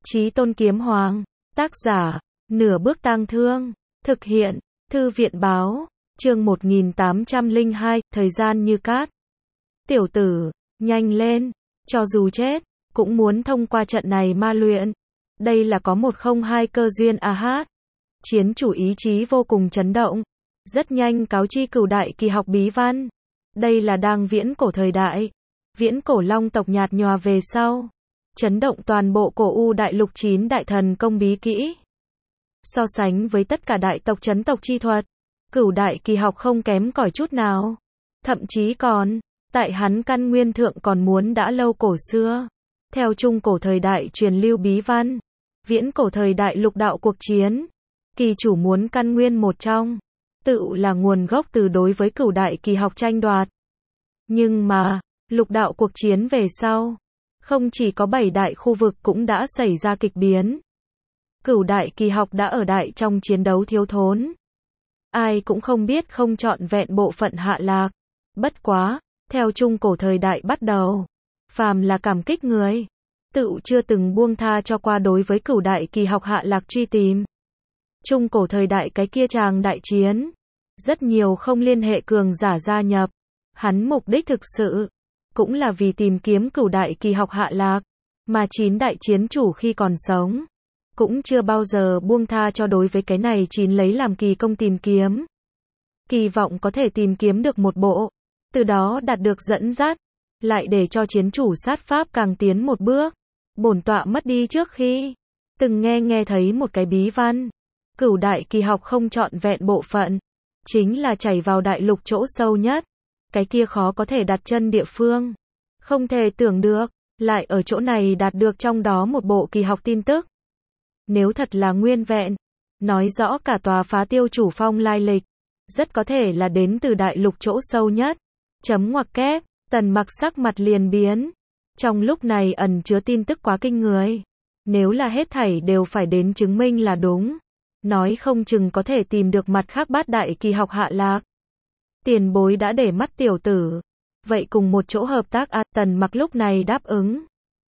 Chí Tôn Kiếm Hoàng. Tác giả, Nửa Bước Tang Thương. Thực hiện, Thư viện báo. Chương 1802, thời gian như cát. Tiểu tử, nhanh lên, cho dù chết, cũng muốn thông qua trận này ma luyện. Đây là có 102 cơ duyên a hát. Chiến chủ ý chí vô cùng chấn động. Rất nhanh cáo chi Cửu Đại Kỳ học bí văn. Đây là đang viễn cổ thời đại. Viễn cổ long tộc nhạt nhòa về sau. Chấn động toàn bộ cổ U đại lục 9 đại thần công bí kỹ. So sánh với tất cả đại tộc chấn tộc chi thuật, Cửu Đại Kỳ học không kém cỏi chút nào. Thậm chí còn, tại hắn căn nguyên thượng còn muốn đã lâu cổ xưa. Theo trung cổ thời đại truyền lưu bí văn, viễn cổ thời đại lục đạo cuộc chiến, kỳ chủ muốn căn nguyên một trong, tự là nguồn gốc từ đối với Cửu Đại Kỳ học tranh đoạt. Nhưng mà, lục đạo cuộc chiến về sau, không chỉ có 7 đại khu vực cũng đã xảy ra kịch biến. Cửu Đại Kỳ học đã ở đại trong chiến đấu thiếu thốn. Ai cũng không biết không trọn vẹn bộ phận hạ lạc. Bất quá, theo trung cổ thời đại bắt đầu, phàm là cảm kích người, tự chưa từng buông tha cho qua đối với Cửu Đại Kỳ học hạ lạc truy tìm. Trung cổ thời đại cái kia tràng đại chiến, rất nhiều không liên hệ cường giả gia nhập. Hắn mục đích thực sự cũng là vì tìm kiếm Cửu Đại Kỳ học hạ lạc, mà 9 đại chiến chủ khi còn sống cũng chưa bao giờ buông tha cho đối với cái này 9 lấy làm kỳ công tìm kiếm. Kỳ vọng có thể tìm kiếm được một bộ, từ đó đạt được dẫn dắt, lại để cho chiến chủ sát pháp càng tiến một bước. Bổn tọa mất đi trước khi từng nghe thấy một cái bí văn, Cửu Đại Kỳ học không trọn vẹn bộ phận, chính là chảy vào đại lục chỗ sâu nhất, cái kia khó có thể đặt chân địa phương. Không thể tưởng được, lại ở chỗ này đạt được trong đó một bộ kỳ học tin tức. Nếu thật là nguyên vẹn, nói rõ cả tòa Phá Tiêu Chủ Phong lai lịch, rất có thể là đến từ đại lục chỗ sâu nhất. Chấm ngoặc kép, Tần Mặc sắc mặt liền biến. Trong lúc này ẩn chứa tin tức quá kinh người. Nếu là hết thảy đều phải đến chứng minh là đúng, nói không chừng có thể tìm được mặt khác 8 đại kỳ học hạ lạc. Tiền bối đã để mắt tiểu tử, vậy cùng một chỗ hợp tác à? Tần Mặc lúc này đáp ứng.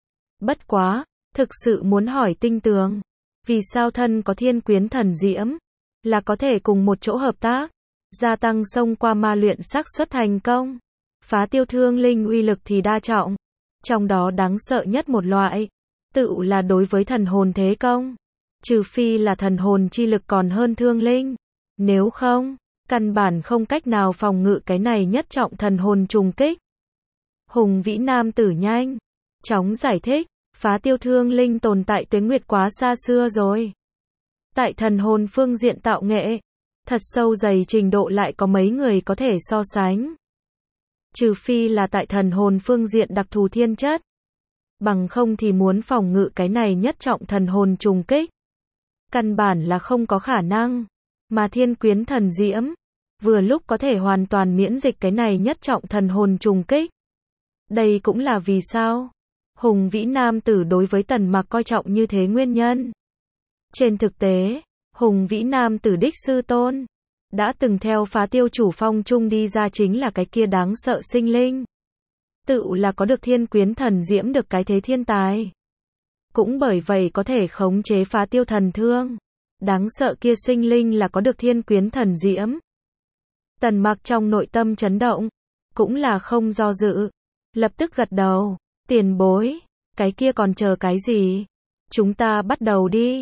Bất quá, thực sự muốn hỏi tinh tường, vì sao thân có Thiên Quyến thần diễm, là có thể cùng một chỗ hợp tác, gia tăng xông qua ma luyện xác suất thành công. Phá Tiêu Thương Linh uy lực thì đa trọng, trong đó đáng sợ nhất một loại, tự là đối với thần hồn thế công. Trừ phi là thần hồn chi lực còn hơn Thương Linh, nếu không, căn bản không cách nào phòng ngự cái này nhất trọng thần hồn trùng kích. Hùng vĩ nam tử nhanh chóng giải thích, Phá Tiêu Thương Linh tồn tại tuế nguyệt quá xa xưa rồi. Tại thần hồn phương diện tạo nghệ, thật sâu dày trình độ lại có mấy người có thể so sánh. Trừ phi là tại thần hồn phương diện đặc thù thiên chất. Bằng không thì muốn phòng ngự cái này nhất trọng thần hồn trùng kích, căn bản là không có khả năng. Mà Thiên Quyến thần diễm, vừa lúc có thể hoàn toàn miễn dịch cái này nhất trọng thần hồn trùng kích. Đây cũng là vì sao Hùng vĩ nam tử đối với Tần Mặc coi trọng như thế nguyên nhân. Trên thực tế, Hùng vĩ nam tử đích sư tôn đã từng theo Phá Tiêu Chủ Phong chung đi ra chính là cái kia đáng sợ sinh linh. Tự là có được Thiên Quyến thần diễm được cái thế thiên tài. Cũng bởi vậy có thể khống chế Phá Tiêu thần thương. Đáng sợ kia sinh linh là có được Thiên Quyến thần diễm. Tần Mặc trong nội tâm chấn động, cũng là không do dự, lập tức gật đầu. Tiền bối, cái kia còn chờ cái gì? Chúng ta bắt đầu đi.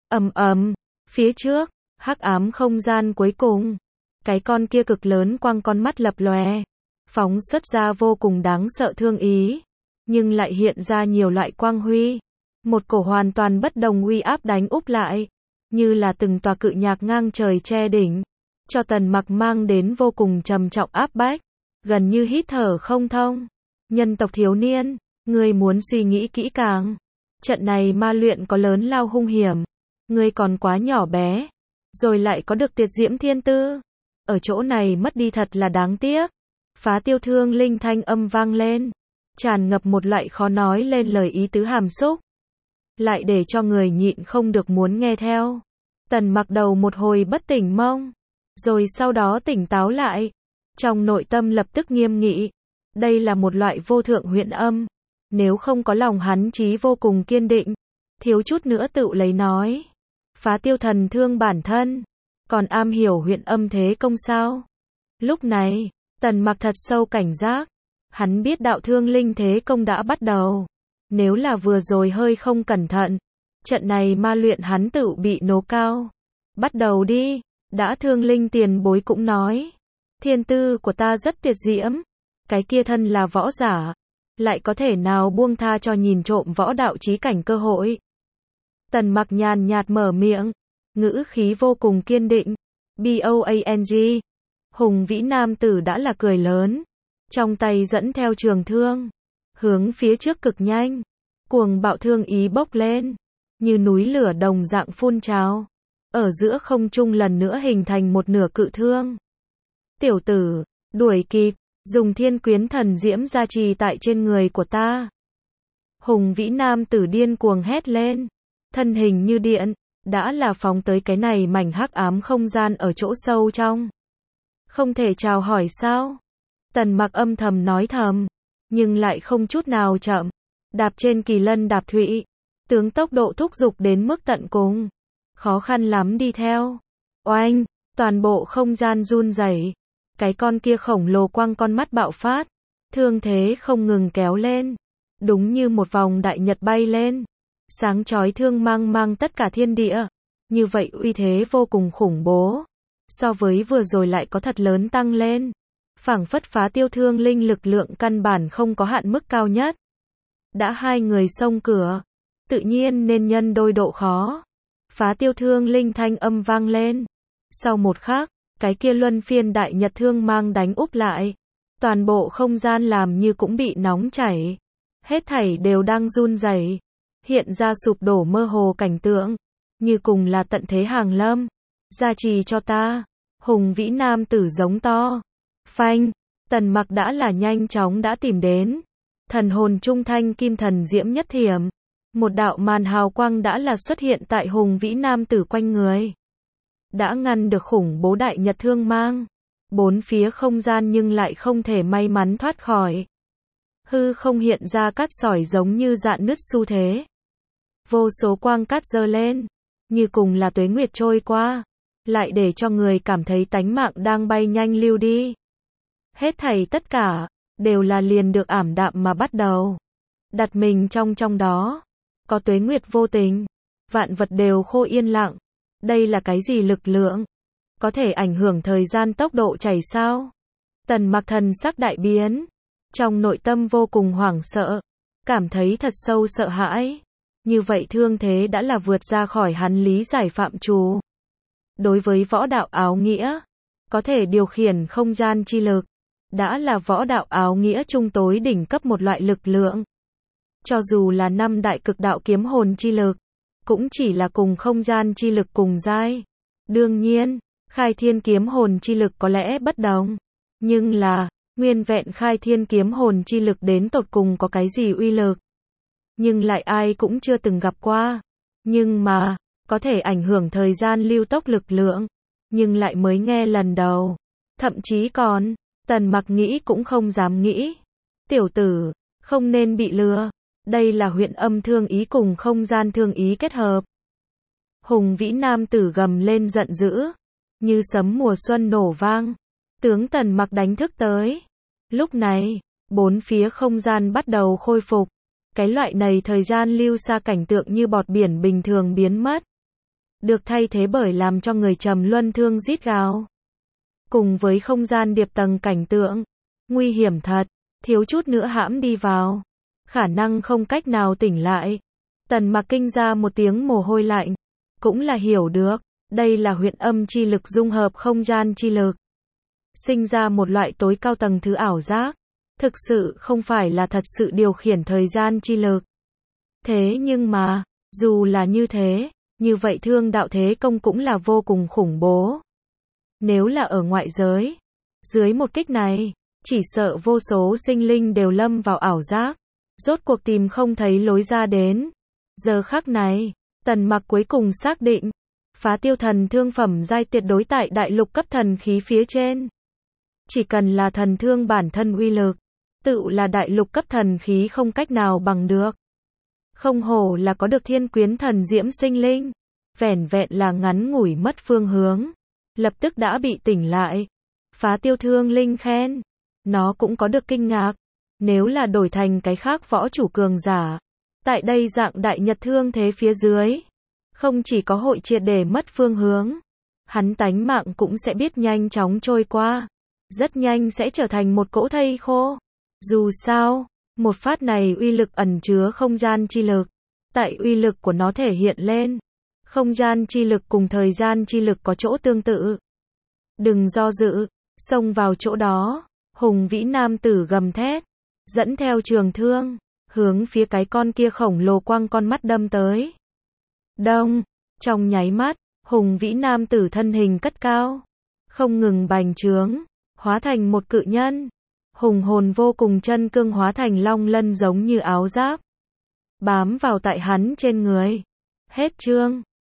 Phía trước, hắc ám không gian cuối cùng, cái con kia cực lớn quang con mắt lập lòe, phóng xuất ra vô cùng đáng sợ thương ý, nhưng lại hiện ra nhiều loại quang huy. Một cổ hoàn toàn bất đồng uy áp đánh úp lại, như là từng tòa cự nhạc ngang trời che đỉnh, cho Tần Mặc mang đến vô cùng trầm trọng áp bách, gần như hít thở không thông. Nhân tộc thiếu niên, ngươi muốn suy nghĩ kỹ càng. Trận này ma luyện có lớn lao hung hiểm, ngươi còn quá nhỏ bé, rồi lại có được tuyệt diễm thiên tư, ở chỗ này mất đi thật là đáng tiếc. Phá Tiêu Thương Linh thanh âm vang lên, tràn ngập một loại khó nói lên lời ý tứ hàm xúc, lại để cho người nhịn không được muốn nghe theo. Tần Mặc đầu một hồi bất tỉnh mông, rồi sau đó tỉnh táo lại, trong nội tâm lập tức nghiêm nghị. Đây là một loại vô thượng huyễn âm, nếu không có lòng hắn chí vô cùng kiên định, thiếu chút nữa tự lấy nói. Phá tiêu thần thương bản thân, còn am hiểu huyện âm thế công sao? Lúc này, Tần Mặc thật sâu cảnh giác. Hắn biết đạo thương linh thế công đã bắt đầu. Nếu là vừa rồi hơi không cẩn thận, trận này ma luyện hắn tự bị nố cao. Bắt đầu đi, đã thương linh tiền bối cũng nói. Thiên tư của ta rất tuyệt diễm. Cái kia thân là võ giả. Lại có thể nào buông tha cho nhìn trộm võ đạo chí cảnh cơ hội. Tần Mặc nhàn nhạt mở miệng. Ngữ khí vô cùng kiên định. BOANG. Hùng vĩ nam tử đã là cười lớn. Trong tay dẫn theo trường thương. Hướng phía trước cực nhanh. Cuồng bạo thương ý bốc lên. Như núi lửa đồng dạng phun trào. Ở giữa không trung lần nữa hình thành một nửa cự thương. Tiểu tử, đuổi kịp, dùng thiên quyến thần diễm gia trì tại trên người của ta. Hùng vĩ nam tử điên cuồng hét lên. Thân hình như điện, đã là phóng tới cái này mảnh hắc ám không gian ở chỗ sâu trong. Không thể chào hỏi sao? Tần Mặc âm thầm nói thầm, nhưng lại không chút nào chậm. Đạp trên kỳ lân đạp thụy, tướng tốc độ thúc giục đến mức tận cùng. Khó khăn lắm đi theo. Oanh, toàn bộ không gian run rẩy. Cái con kia khổng lồ quăng con mắt bạo phát. Thương thế không ngừng kéo lên. Đúng như một vòng đại nhật bay lên. Sáng chói thương mang mang tất cả thiên địa. Như vậy uy thế vô cùng khủng bố. So với vừa rồi lại có thật lớn tăng lên. Phảng phất phá tiêu thương linh lực lượng căn bản không có hạn mức cao nhất. Đã hai người xông cửa. Tự nhiên nên nhân đôi độ khó. Phá tiêu thương linh thanh âm vang lên. Sau một khắc, cái kia luân phiên đại nhật thương mang đánh úp lại. Toàn bộ không gian làm như cũng bị nóng chảy. Hết thảy đều đang run rẩy. Hiện ra sụp đổ mơ hồ cảnh tượng. Như cùng là tận thế hàng lâm. Gia trì cho ta. Hùng vĩ nam tử giống to. Phanh, Tần Mặc đã là nhanh chóng đã tìm đến. Thần hồn trung thanh kim thần diễm nhất thiểm. Một đạo màn hào quang đã là xuất hiện tại hùng vĩ nam tử quanh người. Đã ngăn được khủng bố đại nhật thương mang. Bốn phía không gian nhưng lại không thể may mắn thoát khỏi. Hư không hiện ra cát sỏi giống như rạn nứt xu thế. Vô số quang cát dơ lên. Như cùng là tuế nguyệt trôi qua. Lại để cho người cảm thấy tánh mạng đang bay nhanh lưu đi. Hết thảy tất cả, đều là liền được ảm đạm mà bắt đầu. Đặt mình trong đó. Có tuế nguyệt vô tình. Vạn vật đều khô yên lặng. Đây là cái gì lực lượng? Có thể ảnh hưởng thời gian tốc độ chảy sao? Tần Mặc thần sắc đại biến. Trong nội tâm vô cùng hoảng sợ. Cảm thấy thật sâu sợ hãi. Như vậy thương thế đã là vượt ra khỏi hắn lý giải phạm trù. Đối với võ đạo áo nghĩa, có thể điều khiển không gian chi lực. Đã là võ đạo áo nghĩa trung tối đỉnh cấp một loại lực lượng. Cho dù là năm đại cực đạo kiếm hồn chi lực, cũng chỉ là cùng không gian chi lực cùng giai. Đương nhiên, khai thiên kiếm hồn chi lực có lẽ bất đồng. Nhưng là, nguyên vẹn khai thiên kiếm hồn chi lực đến tột cùng có cái gì uy lực. Nhưng lại ai cũng chưa từng gặp qua. Nhưng mà, có thể ảnh hưởng thời gian lưu tốc lực lượng. Nhưng lại mới nghe lần đầu. Thậm chí còn, Tần Mặc nghĩ cũng không dám nghĩ. Tiểu tử, không nên bị lừa. Đây là huyện âm thương ý cùng không gian thương ý kết hợp. Hùng vĩ nam tử gầm lên giận dữ. Như sấm mùa xuân nổ vang. Tướng Tần Mặc đánh thức tới. Lúc này, bốn phía không gian bắt đầu khôi phục. Cái loại này thời gian lưu xa cảnh tượng như bọt biển bình thường biến mất. Được thay thế bởi làm cho người trầm luân thương rít gào. Cùng với không gian điệp tầng cảnh tượng. Nguy hiểm thật, thiếu chút nữa hãm đi vào. Khả năng không cách nào tỉnh lại. Tần Mặc kinh ra một tiếng mồ hôi lạnh. Cũng là hiểu được, đây là huyện âm chi lực dung hợp không gian chi lực. Sinh ra một loại tối cao tầng thứ ảo giác. Thực sự không phải là thật sự điều khiển thời gian chi lực. Thế nhưng mà, dù là như thế, như vậy thương đạo thế công cũng là vô cùng khủng bố. Nếu là ở ngoại giới, dưới một kích này, chỉ sợ vô số sinh linh đều lâm vào ảo giác. Rốt cuộc tìm không thấy lối ra đến. Giờ khắc này, Tần Mặc cuối cùng xác định, phá tiêu thần thương phẩm giai tuyệt đối tại đại lục cấp thần khí phía trên. Chỉ cần là thần thương bản thân uy lực, tự là đại lục cấp thần khí không cách nào bằng được. Không hổ là có được thiên quyến thần diễm sinh linh. Vẻn vẹn là ngắn ngủi mất phương hướng. Lập tức đã bị tỉnh lại. Phá Tiêu Thương Linh khen. Nó cũng có được kinh ngạc. Nếu là đổi thành cái khác võ chủ cường giả. Tại đây dạng đại nhật thương thế phía dưới. Không chỉ có hội triệt để mất phương hướng. Hắn tánh mạng cũng sẽ biết nhanh chóng trôi qua. Rất nhanh sẽ trở thành một cỗ thây khô. Dù sao, một phát này uy lực ẩn chứa không gian chi lực. Tại uy lực của nó thể hiện lên. Không gian chi lực cùng thời gian chi lực có chỗ tương tự. Đừng do dự, xông vào chỗ đó. Hùng vĩ nam tử gầm thét. Dẫn theo trường thương. Hướng phía cái con kia khổng lồ quăng con mắt đâm tới. Đông, trong nháy mắt, hùng vĩ nam tử thân hình cất cao. Không ngừng bành trướng. Hóa thành một cự nhân. Hùng hồn vô cùng chân cương hóa thành long lân giống như áo giáp. Bám vào tại hắn trên người. Hết chương.